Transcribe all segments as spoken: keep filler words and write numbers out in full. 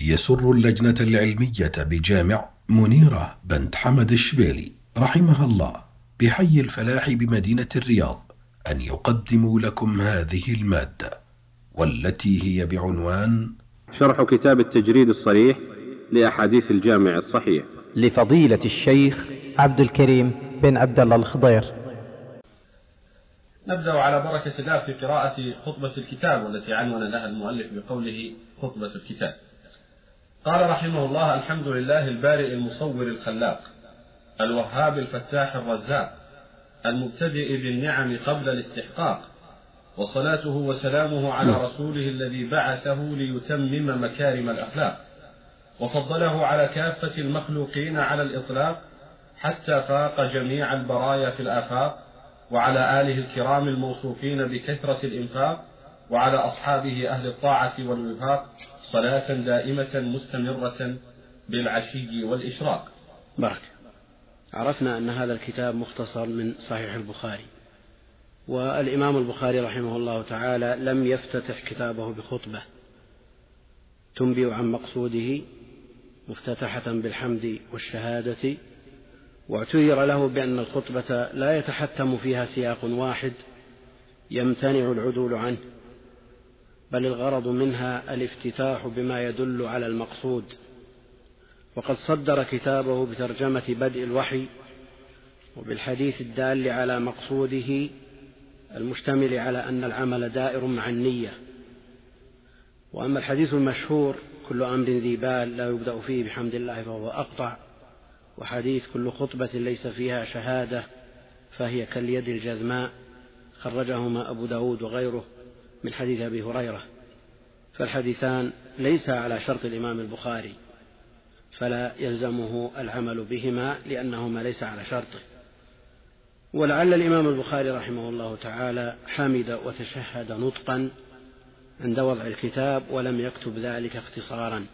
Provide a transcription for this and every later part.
يسر اللجنة العلمية بجامع منيرة بنت حمد الشبيلي رحمها الله بحي الفلاح بمدينة الرياض أن يقدموا لكم هذه المادة، والتي هي بعنوان شرح كتاب التجريد الصريح لأحاديث الجامع الصحيح لفضيلة الشيخ عبد الكريم بن عبد الله الخضير. نبدأ على بركة الله في قراءة خطبة الكتاب والتي عنون لها المؤلف بقوله خطبة الكتاب. قال رحمه الله: الحمد لله البارئ المصور الخلاق الوهاب الفتاح الرزاق المبتدئ بالنعم قبل الاستحقاق، وصلاته وسلامه على رسوله الذي بعثه ليتمم مكارم الأخلاق، وفضله على كافة المخلوقين على الإطلاق حتى فاق جميع البرايا في الآفاق، وعلى آله الكرام الموصوفين بكثرة الإنفاق، وعلى أصحابه أهل الطاعة والوفاق، صلاة دائمة مستمرة بالعشي والإشراق. بارك. عرفنا أن هذا الكتاب مختصر من صحيح البخاري، والإمام البخاري رحمه الله تعالى لم يفتتح كتابه بخطبة تنبئ عن مقصوده مفتتحة بالحمد والشهادة، واعتذر له بأن الخطبة لا يتحتم فيها سياق واحد يمتنع العدول عنه، بل الغرض منها الافتتاح بما يدل على المقصود. وقد صدر كتابه بترجمة بدء الوحي وبالحديث الدال على مقصوده المشتمل على أن العمل دائر مع النية. وأما الحديث المشهور كل أمر ذي بال لا يبدأ فيه بحمد الله فهو أقطع، وحديث كل خطبة ليس فيها شهادة فهي كاليد الجذماء خرجهما أبو داود وغيره من حديث أبي هريرة، فالحديثان ليس على شرط الإمام البخاري فلا يلزمه العمل بهما لأنهما ليس على شرطه. ولعل الإمام البخاري رحمه الله تعالى حمد وتشهد نطقا عند وضع الكتاب ولم يكتب ذلك اختصارا،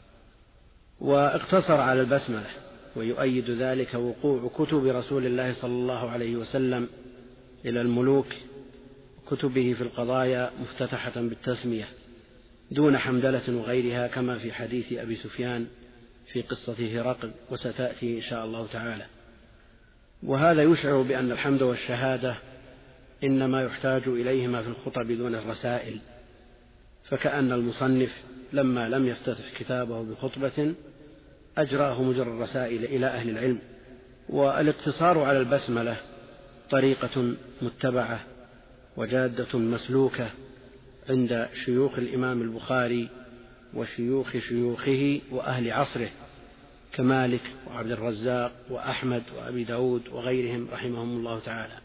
واقتصر على البسملة، ويؤيد ذلك وقوع كتب رسول الله صلى الله عليه وسلم إلى الملوك كتبه في القضايا مفتتحة بالتسمية دون حمدلة وغيرها، كما في حديث أبي سفيان في قصة هرقل وستأتي إن شاء الله تعالى. وهذا يشعر بأن الحمد والشهادة إنما يحتاج إليهما في الخطب دون الرسائل، فكأن المصنف لما لم يفتتح كتابه بخطبة أجراه مجرى الرسائل إلى أهل العلم. والاقتصار على البسملة طريقة متبعة وجادة مسلوكة عند شيوخ الإمام البخاري وشيوخ شيوخه وأهل عصره كمالك وعبد الرزاق وأحمد وأبي داود وغيرهم رحمهم الله تعالى.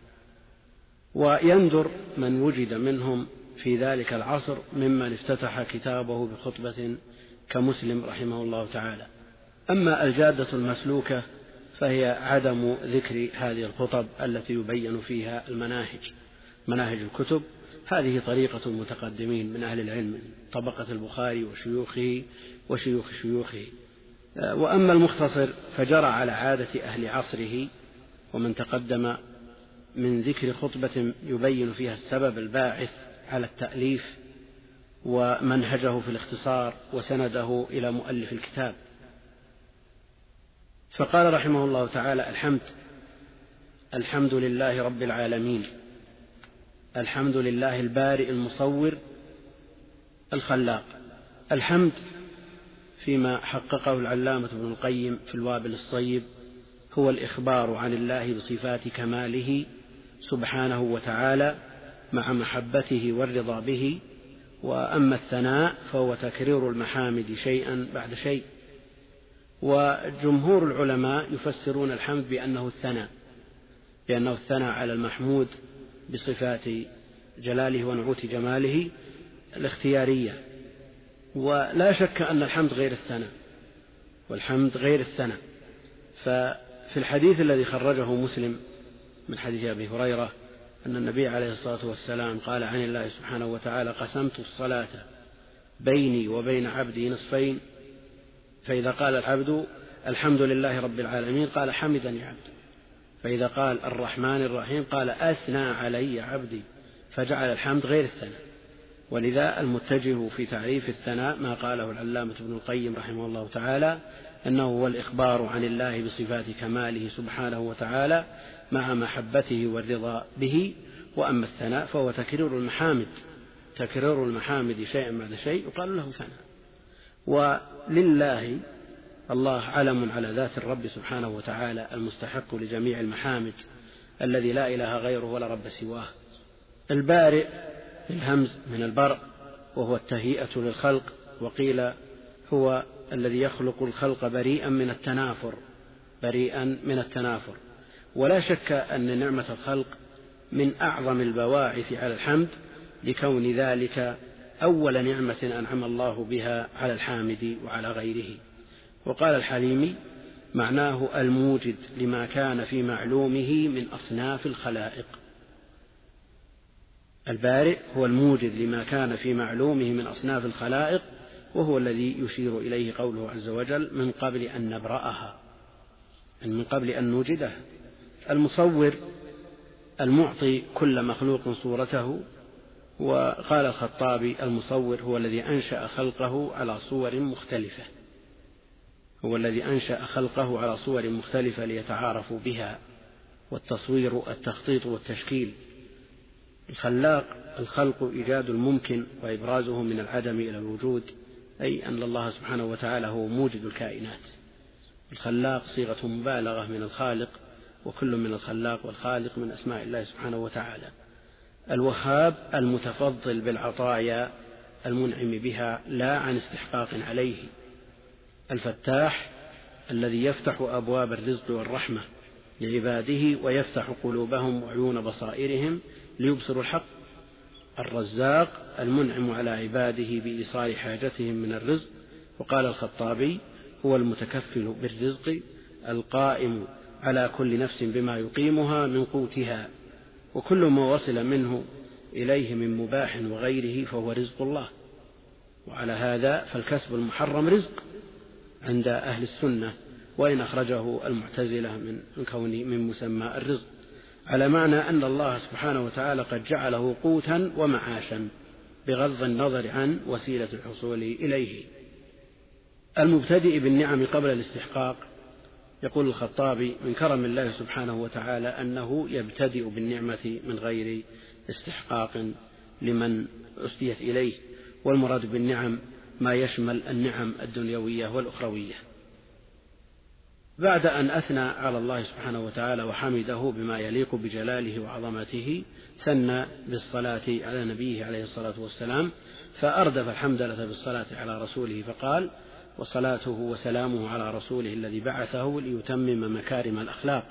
ويندر من وجد منهم في ذلك العصر ممن افتتح كتابه بخطبة كمسلم رحمه الله تعالى. أما الجادة المسلوكة فهي عدم ذكر هذه الخطب التي يبين فيها المناهج مناهج الكتب. هذه طريقة المتقدمين من أهل العلم، طبقة البخاري وشيوخه وشيوخ شيوخه. وأما المختصر فجرى على عادة أهل عصره ومن تقدم من ذكر خطبة يبين فيها السبب الباعث على التأليف ومنهجه في الاختصار وسنده إلى مؤلف الكتاب. فقال رحمه الله تعالى: الحمد الحمد لله رب العالمين، الحمد لله البارئ المصور الخلاق. الحمد فيما حققه العلامة ابن القيم في الوابل الصيب هو الإخبار عن الله بصفات كماله سبحانه وتعالى مع محبته والرضا به. وأما الثناء فهو تكرير المحامد شيئا بعد شيء. وجمهور العلماء يفسرون الحمد بأنه الثناء بأنه الثناء على المحمود بصفات جلاله ونعوت جماله الاختيارية. ولا شك أن الحمد غير الثناء، والحمد غير الثناء. ففي الحديث الذي خرجه مسلم من حديث أبي هريرة أن النبي عليه الصلاة والسلام قال عن الله سبحانه وتعالى: قسمت الصلاة بيني وبين عبدي نصفين، فإذا قال العبد الحمد لله رب العالمين قال حمدني عبدي، فإذا قال الرحمن الرحيم قال أثنى علي عبدي، فجعل الحمد غير الثناء. ولذا المتجه في تعريف الثناء ما قاله العلامة ابن القيم رحمه الله تعالى، أنه هو الإخبار عن الله بصفات كماله سبحانه وتعالى مع محبته والرضا به. وأما الثناء فهو تكرير المحامد، تكرير المحامد شيئا بعد شيء يقال له ثناء. ولله الله علم على ذات الرب سبحانه وتعالى المستحق لجميع المحامد الذي لا إله غيره ولا رب سواه. البارئ الهمز من البرء وهو التهيئة للخلق، وقيل هو الذي يخلق الخلق بريئا من التنافر، بريئا من التنافر. ولا شك أن نعمة الخلق من أعظم البواعث على الحمد، لكون ذلك أول نعمة أنعم الله بها على الحامد وعلى غيره. وقال الحليمي معناه الموجد لما كان في معلومه من أصناف الخلائق. البارئ هو الموجد لما كان في معلومه من أصناف الخلائق، وهو الذي يشير إليه قوله عز وجل من قبل أن نبرأها، من قبل أن نوجده. المصور المعطي كل مخلوق صورته. وقال الخطابي المصور هو الذي أنشأ خلقه على صور مختلفة، هو الذي أنشأ خلقه على صور مختلفة ليتعارفوا بها. والتصوير التخطيط والتشكيل. الخلاق الخلق إيجاد الممكن وإبرازه من العدم إلى الوجود، أي أن الله سبحانه وتعالى هو موجد الكائنات. الخلاق صيغة مبالغة من الخالق، وكل من الخلاق والخالق من أسماء الله سبحانه وتعالى. الوهاب المتفضل بالعطايا المنعم بها لا عن استحقاق عليه. الفتاح الذي يفتح أبواب الرزق والرحمة لعباده ويفتح قلوبهم وعيون بصائرهم ليبصروا الحق. الرزاق المنعم على عباده بإيصال حاجتهم من الرزق. وقال الخطابي هو المتكفل بالرزق القائم على كل نفس بما يقيمها من قوتها، وكل ما وصل منه إليه من مباح وغيره فهو رزق الله. وعلى هذا فالكسب المحرم رزق عند أهل السنة، وإن أخرجه المعتزلة من كون من مسمى الرزق، على معنى أن الله سبحانه وتعالى قد جعله قوتا ومعاشا بغض النظر عن وسيلة الحصول إليه. المبتدئ بالنعم قبل الاستحقاق. يقول الخطابي من كرم الله سبحانه وتعالى أنه يبتدئ بالنعمة من غير استحقاق لمن أسديت إليه، والمراد بالنعم ما يشمل النعم الدنيوية والأخروية. بعد أن أثنى على الله سبحانه وتعالى وحمده بما يليق بجلاله وعظمته، ثنى بالصلاة على نبيه عليه الصلاة والسلام، فأردف الحمدلة بالصلاة على رسوله فقال وصلاته وسلامه على رسوله الذي بعثه ليتمم مكارم الأخلاق.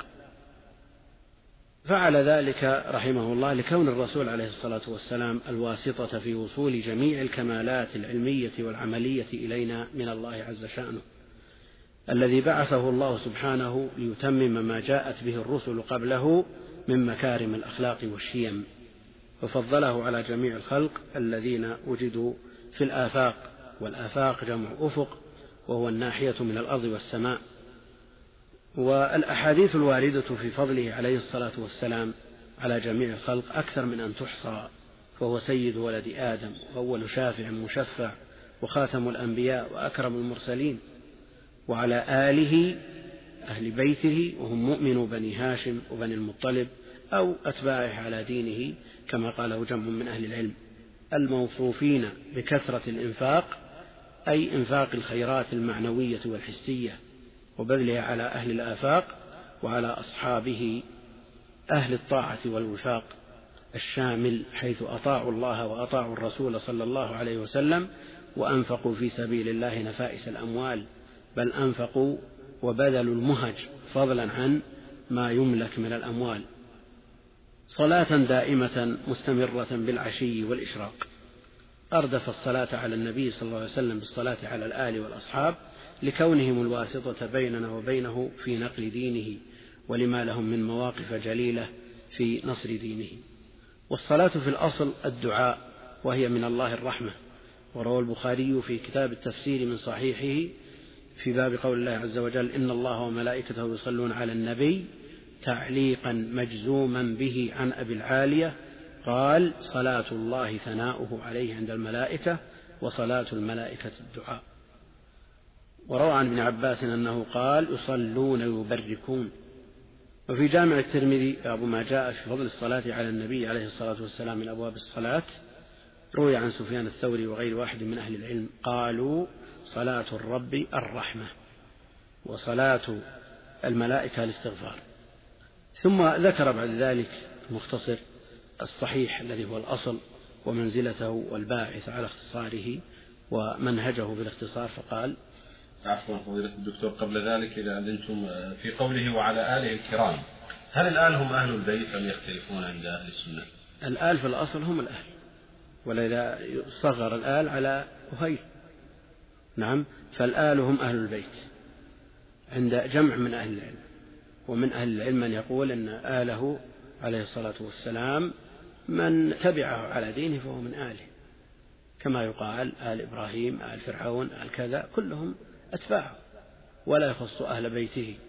فعل ذلك رحمه الله لكون الرسول عليه الصلاة والسلام الواسطة في وصول جميع الكمالات العلمية والعملية إلينا من الله عز شأنه، الذي بعثه الله سبحانه ليتمم ما جاءت به الرسل قبله من مكارم الأخلاق والشيم، وفضله على جميع الخلق الذين وجدوا في الآفاق. والآفاق جمع أفق، وهو الناحية من الأرض والسماء. والأحاديث الواردة في فضله عليه الصلاة والسلام على جميع الخلق أكثر من أن تحصى، فهو سيد ولد آدم وأول شافع مشفع وخاتم الأنبياء وأكرم المرسلين، وعلى آله أهل بيته وهم مؤمنو بني هاشم وبني المطلب أو أتباعه على دينه كما قاله جمع من أهل العلم، الموصوفين بكثرة الإنفاق، أي إنفاق الخيرات المعنوية والحسية وبذلها على أهل الآفاق وعلى أصحابه أهل الطاعة والوفاق الشامل، حيث أطاعوا الله وأطاعوا الرسول صلى الله عليه وسلم وأنفقوا في سبيل الله نفائس الأموال، بل أنفقوا وبذلوا المهج فضلا عن ما يملك من الأموال. صلاة دائمة مستمرة بالعشي والإشراق. أردف الصلاة على النبي صلى الله عليه وسلم بالصلاة على الآل والأصحاب لكونهم الواسطة بيننا وبينه في نقل دينه، ولما لهم من مواقف جليلة في نصر دينه. والصلاة في الأصل الدعاء، وهي من الله الرحمة. وروى البخاري في كتاب التفسير من صحيحه في باب قول الله عز وجل إن الله وملائكته يصلون على النبي تعليقا مجزوما به عن أبي العالية قال صلاة الله ثناؤه عليه عند الملائكة وصلاة الملائكة الدعاء. وروى عن ابن عباس أنه قال يصلون يبركون. وفي جامع الترمذي باب ما جاء في فضل الصلاة على النبي عليه الصلاة والسلام من أبواب الصلاة روي عن سفيان الثوري وغير واحد من أهل العلم قالوا صلاة الرب الرحمة وصلاة الملائكة الاستغفار. ثم ذكر بعد ذلك المختصر الصحيح الذي هو الأصل ومنزلته والباعث على اختصاره ومنهجه بالاختصار فقال: عفوا فضيلة الدكتور، قبل ذلك إذا أذنتم في قوله وعلى آله الكرام، هل الآل هم أهل البيت أم يختلفون عند أهل السنة؟ الآل في الأصل هم الأهل، ولذا صغر الآل على أهيل. نعم، فالآل هم أهل البيت عند جمع من أهل العلم، ومن أهل العلم من يقول أن آله عليه الصلاة والسلام من تبعه على دينه فهو من آله، كما يقال آل إبراهيم آل فرعون آل كذا كلهم أتباعه ولا يخص أهل بيته.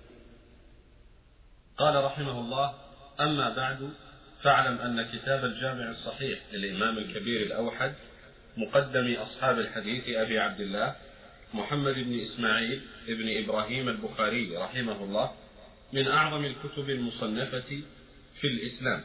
قال رحمه الله: أما بعد، فاعلم أن كتاب الجامع الصحيح للإمام الكبير الأوحد مقدم أصحاب الحديث أبي عبد الله محمد بن إسماعيل بن إبراهيم البخاري رحمه الله من أعظم الكتب المصنفة في الإسلام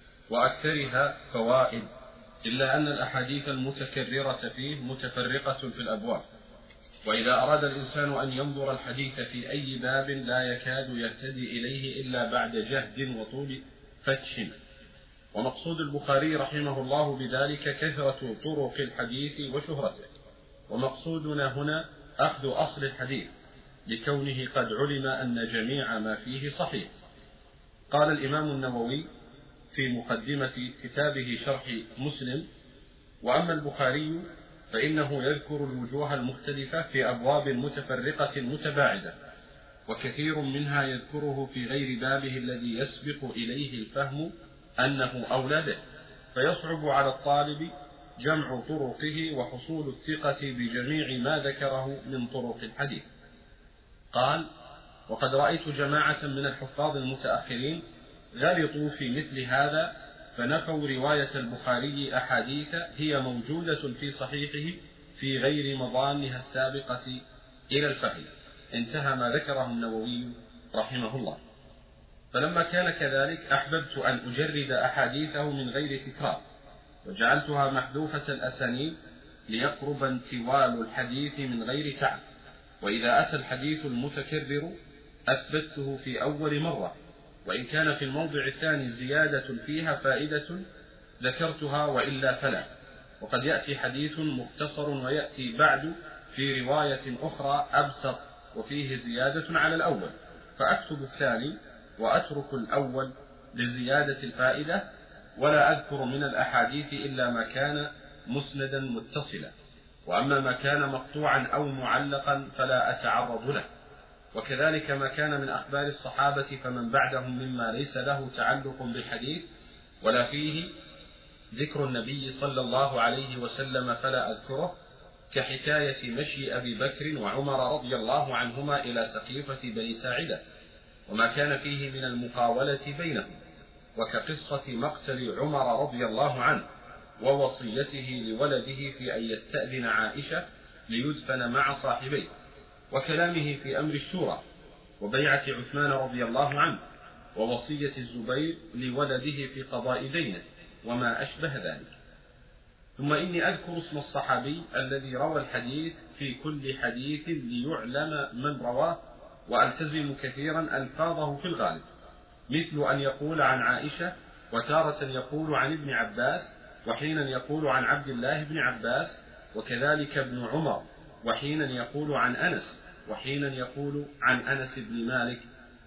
وأكثرها فوائد، إلا أن الأحاديث المتكررة فيه متفرقة في الأبواب، وإذا أراد الإنسان أن ينظر الحديث في أي باب لا يكاد يهتدي إليه إلا بعد جهد وطول فتش. ومقصود البخاري رحمه الله بذلك كثرة طرق الحديث وشهرته، ومقصودنا هنا أخذ أصل الحديث لكونه قد علم أن جميع ما فيه صحيح. قال الإمام النووي في مقدمة كتابه شرح مسلم: وأما البخاري فإنه يذكر الوجوه المختلفة في أبواب متفرقة متباعدة، وكثير منها يذكره في غير بابه الذي يسبق إليه الفهم أنه أولى به، فيصعب على الطالب جمع طرقه وحصول الثقة بجميع ما ذكره من طرق الحديث. قال: وقد رأيت جماعة من الحفاظ المتأخرين غلطوا في مثل هذا، فنفوا رواية البخاري أحاديث هي موجودة في صحيحه في غير مضانها السابقة إلى الفهم. انتهى ما ذكره النووي رحمه الله. فلما كان كذلك أحببت أن أجرد أحاديثه من غير تكرار، وجعلتها محذوفة الأسانيد ليقرب انتوال الحديث من غير تعب، وإذا أتى الحديث المتكرر أثبته في أول مرة، وإن كان في الموضع الثاني زيادة فيها فائدة ذكرتها وإلا فلا. وقد يأتي حديث مختصر ويأتي بعد في رواية أخرى أبسط وفيه زيادة على الأول، فأكتب الثاني وأترك الأول لزيادة الفائدة، ولا أذكر من الأحاديث إلا ما كان مسندا متصلا، وأما ما كان مقطوعا أو معلقا فلا أتعرض له. وكذلك ما كان من أخبار الصحابة فمن بعدهم مما ليس له تعلق بالحديث ولا فيه ذكر النبي صلى الله عليه وسلم فلا أذكره، كحكاية مشي أبي بكر وعمر رضي الله عنهما إلى سقيفة بني ساعدة وما كان فيه من المقاولة بينهم، وكقصة مقتل عمر رضي الله عنه ووصيته لولده في أن يستأذن عائشة ليدفن مع صاحبيه، وكلامه في أمر الشورى، وبيعة عثمان رضي الله عنه، ووصية الزبير لولده في قضاء دينه، وما أشبه ذلك. ثم إني أذكر اسم الصحابي الذي روى الحديث في كل حديث ليعلم من رواه، وألتزم كثيرا ألفاظه في الغالب، مثل أن يقول عن عائشة، وتارة يقول عن ابن عباس، وحينا يقول عن عبد الله بن عباس، وكذلك ابن عمر، وحينا يقول عن أنس، وحينا يقول عن أنس بن مالك،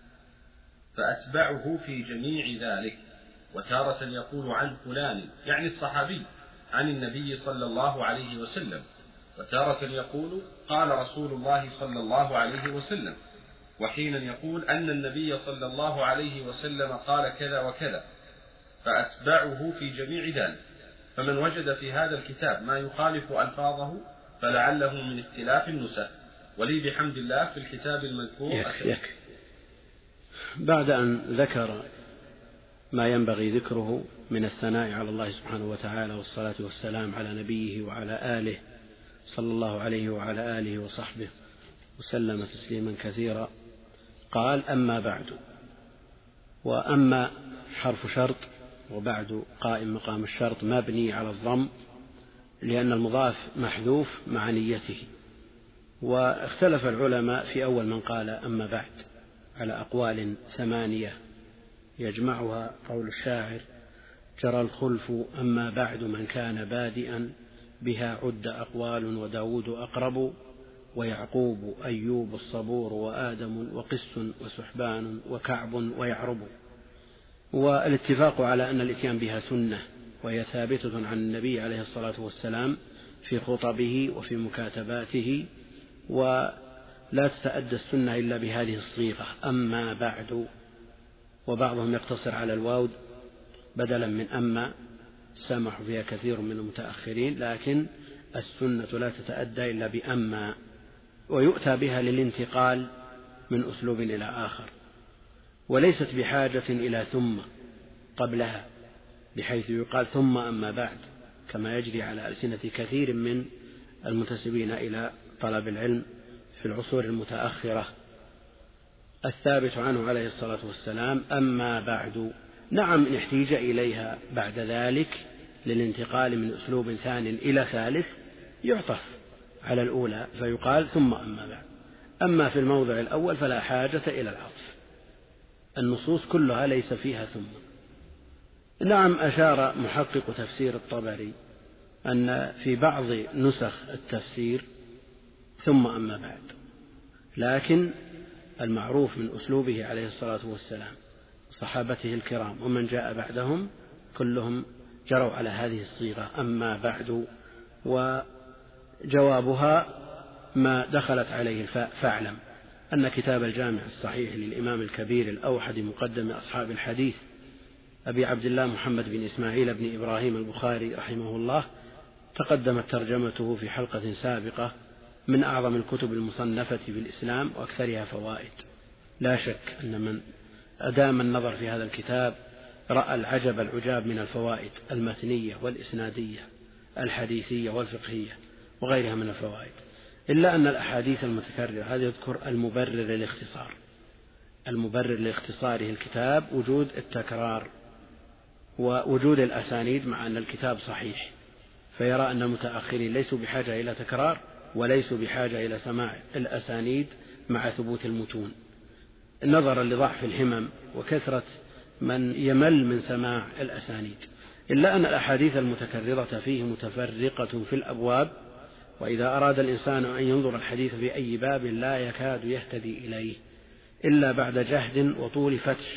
فأتبعه في جميع ذلك. وتارة يقول عن فلان يعني الصحابي عن النبي صلى الله عليه وسلم، وتارة يقول قال رسول الله صلى الله عليه وسلم، وحينا يقول أن النبي صلى الله عليه وسلم قال كذا وكذا، فأتبعه في جميع ذلك. فمن وجد في هذا الكتاب ما يخالف ألفاظه فلعله من اختلاف النسخ، ولي بحمد الله في الكتاب المذكور. يكفي يكفي. بعد أن ذكر ما ينبغي ذكره من الثناء على الله سبحانه وتعالى والصلاة والسلام على نبيه وعلى آله صلى الله عليه وعلى آله وصحبه وسلم تسليما كثيرا. قال: أما بعد. وأما حرف شرط، وبعد قائم مقام الشرط مبني على الضم لأن المضاف محذوف مع نيته. واختلف العلماء في أول من قال أما بعد على أقوال ثمانية يجمعها قول الشاعر: جرى الخلف أما بعد من كان بادئا بها عد أقوال وداود أقرب ويعقوب أيوب الصبور وآدم وقس وسحبان وكعب ويعرب. والاتفاق على أن الإتيان بها سنة، وهي ثابتة عن النبي عليه الصلاة والسلام في خطبه وفي مكاتباته، ولا تتأدى السنة إلا بهذه الصيغة أما بعد. وبعضهم يقتصر على الواو بدلا من أما، سامح فيها كثير من المتأخرين، لكن السنة لا تتأدى إلا بأما، ويؤتى بها للانتقال من أسلوب إلى آخر، وليست بحاجة إلى ثم قبلها، بحيث يقال ثم أما بعد، كما يجري على ألسنة كثير من المنتسبين إلى طلب العلم في العصور المتأخرة. الثابت عنه عليه الصلاة والسلام أما بعد. نعم، إن احتيج إليها بعد ذلك للانتقال من أسلوب ثاني إلى ثالث يعطف على الأولى فيقال ثم أما بعد. أما في الموضع الأول فلا حاجة إلى العطف، النصوص كلها ليس فيها ثم. نعم، أشار محقق تفسير الطبري أن في بعض نسخ التفسير ثم أما بعد، لكن المعروف من أسلوبه عليه الصلاة والسلام صحابته الكرام ومن جاء بعدهم كلهم جروا على هذه الصيغة أما بعد. وجوابها ما دخلت عليه الفاء. فاعلم أن كتاب الجامع الصحيح للإمام الكبير الأوحد مقدم أصحاب الحديث أبي عبد الله محمد بن إسماعيل بن إبراهيم البخاري رحمه الله تقدمت ترجمته في حلقة سابقة، من أعظم الكتب المصنفة في الإسلام وأكثرها فوائد. لا شك أن من أدام النظر في هذا الكتاب رأى العجب العجاب من الفوائد المتنية والإسنادية الحديثية والفقهية وغيرها من الفوائد، إلا أن الأحاديث المتكررة هذا يذكر المبرر للاختصار. المبرر لاختصاره الكتاب وجود التكرار ووجود الأسانيد، مع أن الكتاب صحيح، فيرى أن المتأخرين ليسوا بحاجة إلى تكرار وليسوا بحاجة إلى سماع الأسانيد مع ثبوت المتون، نظرا لضعف الهمم وكثرة من يمل من سماع الأسانيد. إلا أن الأحاديث المتكررة فيه متفرقة في الأبواب، وإذا أراد الإنسان أن ينظر الحديث في أي باب لا يكاد يهتدي إليه إلا بعد جهد وطول فتش.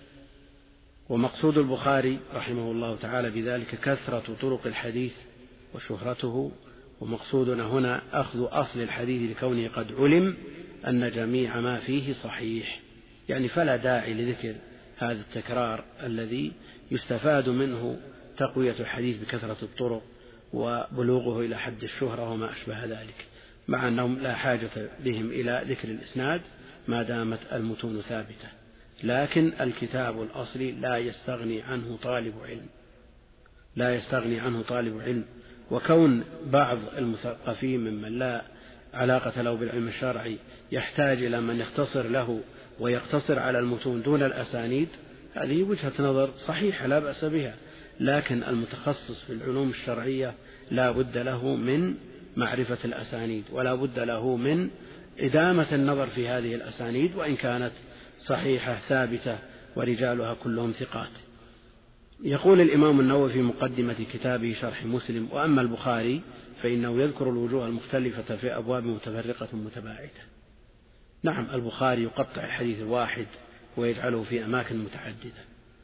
ومقصود البخاري رحمه الله تعالى بذلك كثرة طرق الحديث وشهرته، ومقصودنا هنا أخذ أصل الحديث لكونه قد علم أن جميع ما فيه صحيح، يعني فلا داعي لذكر هذا التكرار الذي يستفاد منه تقوية الحديث بكثرة الطرق وبلوغه إلى حد الشهرة وما أشبه ذلك، مع أنهم لا حاجة بهم إلى ذكر الإسناد ما دامت المتون ثابتة. لكن الكتاب الأصلي لا يستغني عنه طالب علم، لا يستغني عنه طالب علم. وكون بعض المثقفين ممن لا علاقة له بالعلم الشرعي يحتاج إلى من يختصر له ويقتصر على المتون دون الأسانيد، هذه وجهة نظر صحيحة لا بأس بها، لكن المتخصص في العلوم الشرعية لا بد له من معرفة الأسانيد، ولا بد له من إدامة النظر في هذه الأسانيد وإن كانت صحيحة ثابتة ورجالها كلهم ثقات. يقول الإمام النووي في مقدمة كتابه شرح مسلم: وأما البخاري فإنه يذكر الوجوه المختلفة في أبواب متفرقة متباعدة. نعم، البخاري يقطع الحديث الواحد ويجعله في أماكن متعددة،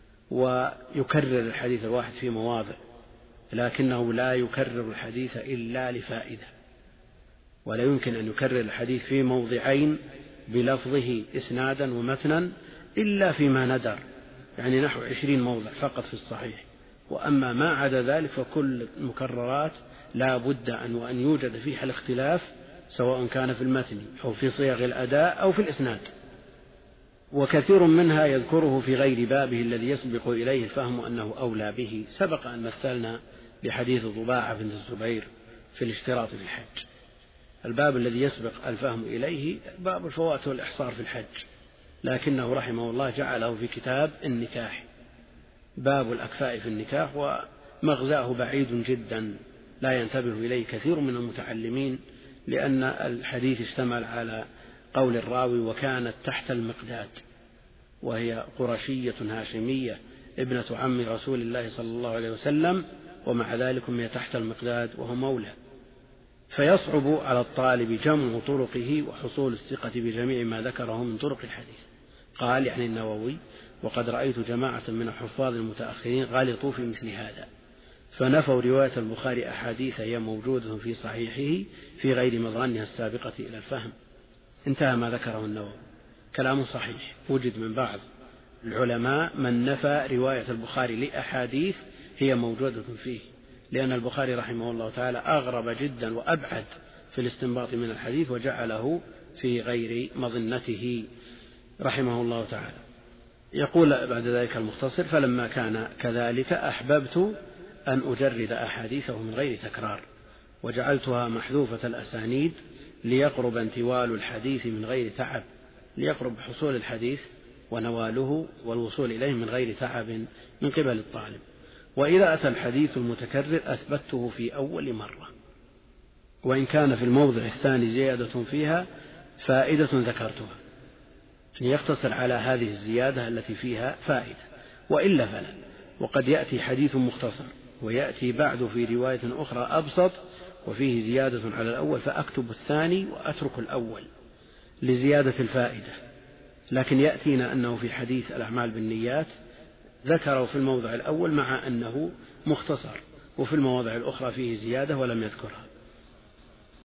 ويكرر الحديث الواحد في مواضع، لكنه لا يكرر الحديث إلا لفائدة، ولا يمكن أن يكرر الحديث في موضعين بلفظه إسنادا ومتنا إلا فيما ندر، يعني نحو عشرين موضع فقط في الصحيح. وأما ما عدا ذلك فكل المكررات لا بد أن وأن يوجد فيها الاختلاف، سواء كان في المتن أو في صيغ الأداء أو في الإسناد. وكثير منها يذكره في غير بابه الذي يسبق إليه الفهم أنه أولى به. سبق أن مثلنا بحديث ضباعة بن الزبير في الاشتراط في الحج. الباب الذي يسبق الفهم إليه باب الفوات والإحصار في الحج، لكنه رحمه الله جعله في كتاب النكاح، باب الأكفاء في النكاح، ومغزاه بعيد جدا لا ينتبه إليه كثير من المتعلمين، لأن الحديث اشتمل على قول الراوي وكانت تحت المقداد، وهي قرشية هاشمية ابنة عم رسول الله صلى الله عليه وسلم، ومع ذلك هي تحت المقداد وهو مولى، فيصعب على الطالب جمع طرقه وحصول الثقة بجميع ما ذكره من طرق الحديث. قال يعني النووي: وقد رأيت جماعة من الحفاظ المتأخرين غلطوا في مثل هذا، فنفوا رواية البخاري أحاديث هي موجودة في صحيحه في غير مظانها السابقة إلى الفهم. انتهى ما ذكره النووي. كلام صحيح، وجد من بعض العلماء من نفى رواية البخاري لأحاديث هي موجودة فيه، لأن البخاري رحمه الله تعالى أغرب جدا وأبعد في الاستنباط من الحديث وجعله في غير مظنته رحمه الله تعالى. يقول بعد ذلك المختصر: فلما كان كذلك أحببت أن أجرد أحاديثه من غير تكرار، وجعلتها محذوفة الأسانيد ليقرب انتوال الحديث من غير تعب، ليقرب حصول الحديث ونواله والوصول إليه من غير تعب من قبل الطالب. وإذا أتى الحديث المتكرر أثبته في أول مرة، وإن كان في الموضع الثاني زيادة فيها فائدة ذكرتها، يقتصر على هذه الزيادة التي فيها فائدة، وإلا فلا. وقد يأتي حديث مختصر ويأتي بعد في رواية أخرى أبسط وفيه زيادة على الأول، فأكتب الثاني وأترك الأول لزيادة الفائدة. لكن يأتينا أنه في حديث الأعمال بالنيات ذكره في الموضع الأول مع أنه مختصر، وفي المواضع الأخرى فيه زيادة ولم يذكرها.